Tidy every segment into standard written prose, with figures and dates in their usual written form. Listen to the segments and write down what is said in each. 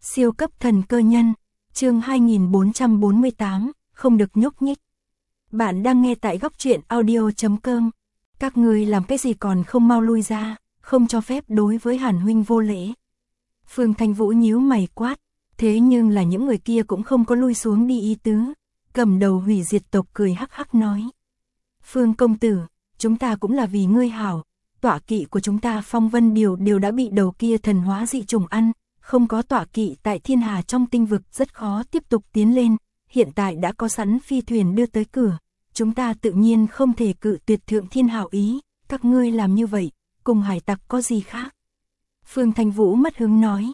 Siêu cấp thần cơ nhân, chương 2448, không được nhúc nhích. Bạn đang nghe tại góc truyện audio.com. Các ngươi làm cái gì còn không mau lui ra, không cho phép đối với Hàn huynh vô lễ. Phương Thanh Vũ nhíu mày quát, thế nhưng là những người kia cũng không có lui xuống đi ý tứ. Cầm đầu hủy diệt tộc cười hắc hắc nói. Phương công tử, chúng ta cũng là vì ngươi hảo, tọa kỵ của chúng ta Phong Vân đều đã bị đầu kia thần hóa dị trùng ăn. Không có tọa kỵ tại thiên hà trong tinh vực rất khó tiếp tục tiến lên, hiện tại đã có sẵn phi thuyền đưa tới cửa, chúng ta tự nhiên không thể cự tuyệt thượng thiên hảo ý, các ngươi làm như vậy, cùng hải tặc có gì khác. Phương Thanh Vũ mất hứng nói,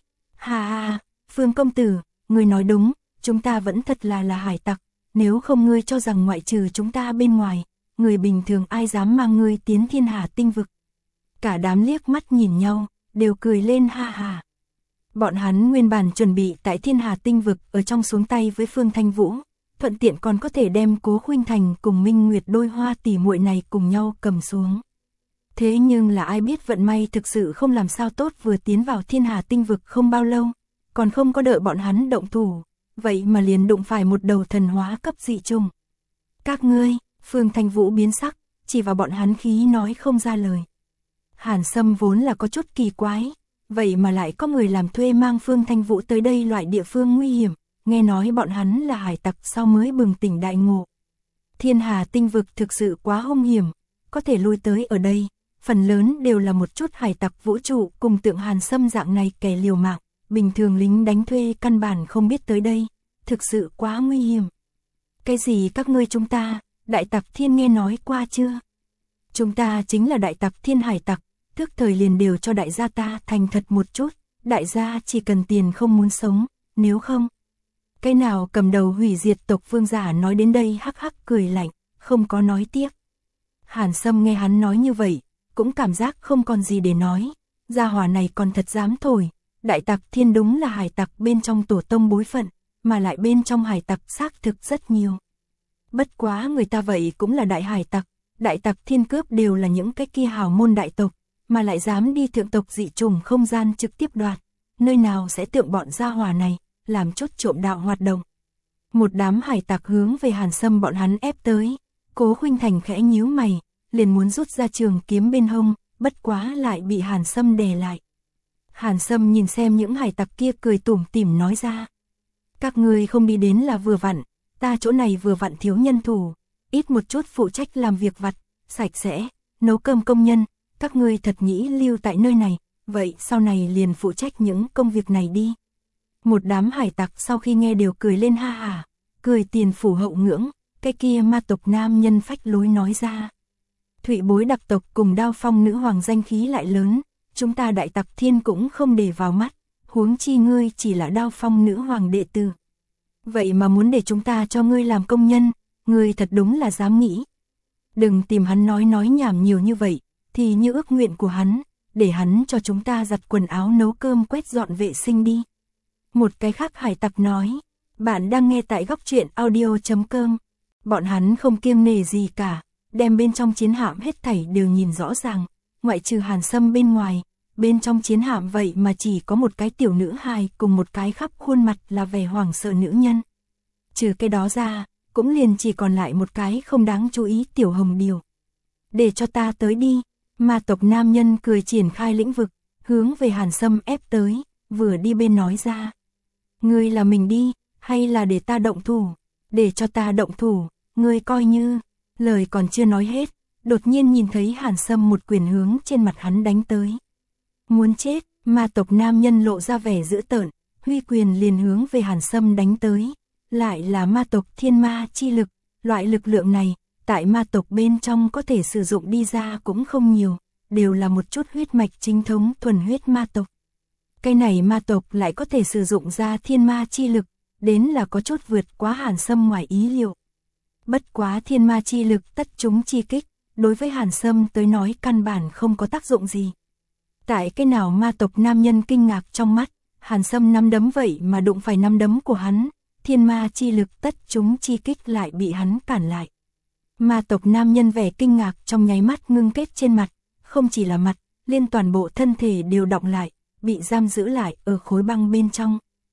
ha, Phương công tử, ngươi nói đúng, chúng ta vẫn thật là hải tặc, nếu không ngươi cho rằng ngoại trừ chúng ta bên ngoài, người bình thường ai dám mang ngươi tiến thiên hà tinh vực. Cả đám liếc mắt nhìn nhau, đều cười lên ha. Bọn hắn nguyên bản chuẩn bị tại thiên hà tinh vực ở trong xuống tay với Phương Thanh Vũ, thuận tiện còn có thể đem Cố Khuynh Thành cùng Minh Nguyệt đôi hoa tỷ muội này cùng nhau cầm xuống. Thế nhưng là ai biết vận may thực sự không làm sao tốt, vừa tiến vào thiên hà tinh vực không bao lâu, còn không có đợi bọn hắn động thủ, vậy mà liền đụng phải một đầu thần hóa cấp dị trùng. Các ngươi, Phương Thanh Vũ biến sắc, chỉ vào bọn hắn khí nói không ra lời. Hàn Sâm vốn là có chút kỳ quái. Vậy mà lại có người làm thuê mang Phương Thanh Vũ tới đây loại địa phương nguy hiểm, nghe nói bọn hắn là hải tặc sau mới bừng tỉnh đại ngộ. Thiên hà tinh vực thực sự quá hung hiểm, có thể lui tới ở đây, phần lớn đều là một chút hải tặc vũ trụ cùng tượng Hàn Sâm dạng này kẻ liều mạng, bình thường lính đánh thuê căn bản không biết tới đây, thực sự quá nguy hiểm. Cái gì các ngươi chúng ta, đại tặc thiên nghe nói qua chưa? Chúng ta chính là đại tặc thiên hải tặc. Thức thời liền đều cho đại gia ta thành thật một chút, đại gia chỉ cần tiền không muốn sống, nếu không. Cái nào cầm đầu hủy diệt tộc vương giả nói đến đây hắc hắc cười lạnh, không có nói tiếp. Hàn Sâm nghe hắn nói như vậy, cũng cảm giác không còn gì để nói, gia hỏa này còn thật dám thổi, đại tặc thiên đúng là hải tặc bên trong tổ tông bối phận, mà lại bên trong hải tặc xác thực rất nhiều. Bất quá người ta vậy cũng là đại tặc thiên cướp đều là những cái kia hào môn đại tộc. Mà lại dám đi thượng tộc dị trùng không gian trực tiếp đoạt, nơi nào sẽ tượng bọn gia hỏa này, làm chút trộm đạo hoạt động. Một đám hải tặc hướng về Hàn Sâm bọn hắn ép tới, Cố Khuynh Thành khẽ nhíu mày, liền muốn rút ra trường kiếm bên hông, bất quá lại bị Hàn Sâm đè lại. Hàn Sâm nhìn xem những hải tặc kia cười tủm tỉm nói ra. Các ngươi không đi đến là vừa vặn, ta chỗ này vừa vặn thiếu nhân thủ, ít một chút phụ trách làm việc vặt, sạch sẽ, nấu cơm công nhân. Các ngươi thật nghĩ lưu tại nơi này, vậy sau này liền phụ trách những công việc này đi. Một đám hải tặc sau khi nghe đều cười lên ha, cười tiền phủ hậu ngưỡng, cái kia ma tộc nam nhân phách lối nói ra. Thụy Bối đặc tộc cùng Đao Phong nữ hoàng danh khí lại lớn, chúng ta đại tặc thiên cũng không để vào mắt, huống chi ngươi chỉ là Đao Phong nữ hoàng đệ tử. Vậy mà muốn để chúng ta cho ngươi làm công nhân, ngươi thật đúng là dám nghĩ. Đừng tìm hắn nói nhảm nhiều như vậy. Thì như ước nguyện của hắn, để hắn cho chúng ta giặt quần áo nấu cơm quét dọn vệ sinh đi. Một cái khác hải tặc nói, bạn đang nghe tại góc truyện audio.com. Bọn hắn không kiêng nể gì cả, đem bên trong chiến hạm hết thảy đều nhìn rõ ràng, ngoại trừ Hàn Sâm bên ngoài, bên trong chiến hạm vậy mà chỉ có một cái tiểu nữ hài cùng một cái khắp khuôn mặt là vẻ hoảng sợ nữ nhân. Trừ cái đó ra, cũng liền chỉ còn lại một cái không đáng chú ý tiểu hồng điều. Để cho ta tới đi. Ma tộc nam nhân cười triển khai lĩnh vực, hướng về Hàn Sâm ép tới, vừa đi bên nói ra. Ngươi là mình đi, hay là để ta động thủ? Để cho ta động thủ, ngươi coi như, lời còn chưa nói hết, đột nhiên nhìn thấy Hàn Sâm một quyền hướng trên mặt hắn đánh tới. Muốn chết, ma tộc nam nhân lộ ra vẻ dữ tợn, huy quyền liền hướng về Hàn Sâm đánh tới. Lại là ma tộc thiên ma chi lực, loại lực lượng này. Tại ma tộc bên trong có thể sử dụng đi ra cũng không nhiều, đều là một chút huyết mạch chính thống thuần huyết ma tộc. Cái này ma tộc lại có thể sử dụng ra thiên ma chi lực, đến là có chút vượt quá Hàn Sâm ngoài ý liệu. Bất quá thiên ma chi lực tất chúng chi kích, đối với Hàn Sâm tới nói căn bản không có tác dụng gì. Tại cái nào ma tộc nam nhân kinh ngạc trong mắt, Hàn Sâm nắm đấm vậy mà đụng phải nắm đấm của hắn, thiên ma chi lực tất chúng chi kích lại bị hắn cản lại. Ma tộc nam nhân vẻ kinh ngạc trong nháy mắt ngưng kết trên mặt, không chỉ là mặt, liên toàn bộ thân thể đều đọng lại, bị giam giữ lại ở khối băng bên trong.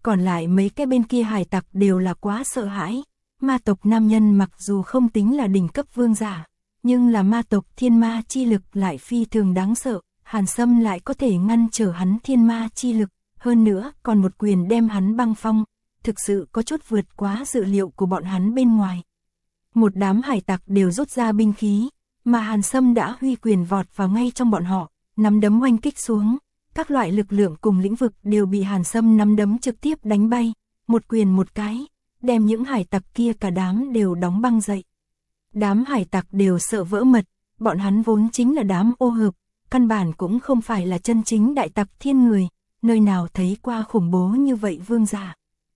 Còn lại mấy cái bên kia hải tặc đều là quá sợ hãi. Ma tộc nam nhân mặc dù không tính là đỉnh cấp vương giả, nhưng là ma tộc thiên ma chi lực lại phi thường đáng sợ. Hàn Sâm lại có thể ngăn trở hắn thiên ma chi lực, hơn nữa còn một quyền đem hắn băng phong, thực sự có chút vượt quá dự liệu của bọn hắn bên ngoài. Một đám hải tặc đều rút ra binh khí, mà Hàn Sâm đã huy quyền vọt vào ngay trong bọn họ, nắm đấm oanh kích xuống, các loại lực lượng cùng lĩnh vực đều bị Hàn Sâm nắm đấm trực tiếp đánh bay, một quyền một cái, đem những hải tặc kia cả đám đều đóng băng dậy. Đám hải tặc đều sợ vỡ mật, bọn hắn vốn chính là đám ô hợp, căn bản cũng không phải là chân chính đại tặc thiên người, nơi nào thấy qua khủng bố như vậy vương giả.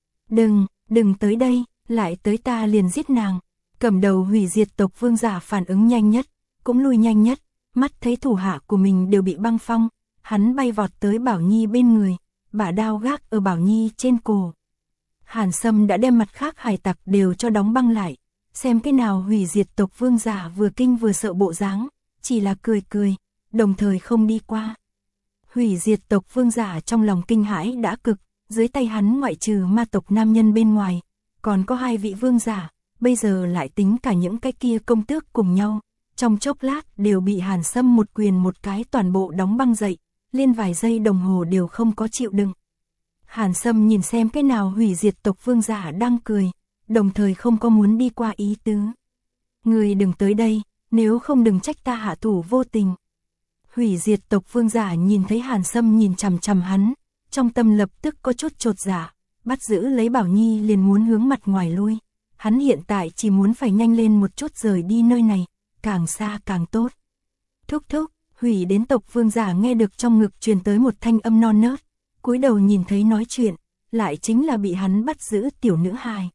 Đừng tới đây, lại tới ta liền giết nàng. Cầm đầu hủy diệt tộc vương giả phản ứng nhanh nhất, cũng lui nhanh nhất, mắt thấy thủ hạ của mình đều bị băng phong, hắn bay vọt tới Bảo Nhi bên người, bả đao gác ở Bảo Nhi trên cổ. Hàn Sâm đã đem mặt khác hải tặc đều cho đóng băng lại, xem cái nào hủy diệt tộc vương giả vừa kinh vừa sợ bộ dáng, chỉ là cười, đồng thời không đi qua. Hủy diệt tộc vương giả trong lòng kinh hãi đã cực, dưới tay hắn ngoại trừ ma tộc nam nhân bên ngoài, còn có 2 vị vương giả, bây giờ lại tính cả những cái kia công tước cùng nhau, trong chốc lát đều bị Hàn Sâm một quyền một cái toàn bộ đóng băng dậy, liên vài giây đồng hồ đều không có chịu đựng. Hàn Sâm nhìn xem cái nào hủy diệt tộc vương giả đang cười, đồng thời không có muốn đi qua ý tứ. Người đừng tới đây, nếu không đừng trách ta hạ thủ vô tình. Hủy diệt tộc vương giả nhìn thấy Hàn Sâm nhìn chằm chằm hắn, trong tâm lập tức có chút chột dạ, bắt giữ lấy Bảo Nhi liền muốn hướng mặt ngoài lui. Hắn hiện tại chỉ muốn phải nhanh lên một chút rời đi nơi này, càng xa càng tốt. Thúc, hủy đến tộc vương giả nghe được trong ngực truyền tới một thanh âm non nớt, cúi đầu nhìn thấy nói chuyện, lại chính là bị hắn bắt giữ tiểu nữ hài.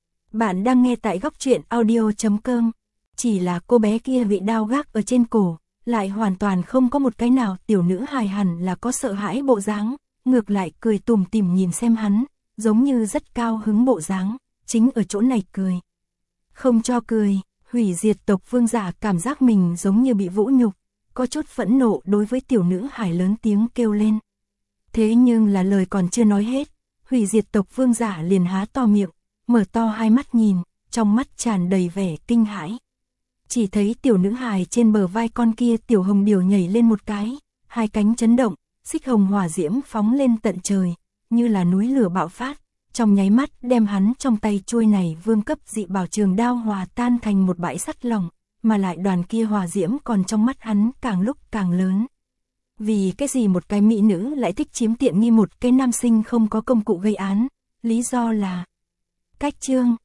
Bạn đang nghe tại góc truyện audio.com, chỉ là cô bé kia bị đao gác ở trên cổ, lại hoàn toàn không có một cái nào tiểu nữ hài hẳn là có sợ hãi bộ dáng, ngược lại cười tủm tỉm nhìn xem hắn, giống như rất cao hứng bộ dáng, chính ở chỗ này cười. Không cho cười, hủy diệt tộc vương giả cảm giác mình giống như bị vũ nhục, có chút phẫn nộ đối với tiểu nữ hài lớn tiếng kêu lên. Thế nhưng là lời còn chưa nói hết, hủy diệt tộc vương giả liền há to miệng, mở to hai mắt nhìn, trong mắt tràn đầy vẻ kinh hãi. Chỉ thấy tiểu nữ hài trên bờ vai con kia tiểu hồng điều nhảy lên một cái, 2 cánh chấn động, xích hồng hỏa diễm phóng lên tận trời, như là núi lửa bạo phát, trong nháy mắt đem hắn trong tay chuôi này vương cấp dị bảo trường đao hòa tan thành một bãi sắt lỏng, mà lại đoàn kia hỏa diễm còn trong mắt hắn càng lúc càng lớn. Vì cái gì một cái mỹ nữ lại thích chiếm tiện nghi một cái nam sinh không có công cụ gây án, lý do là cách chương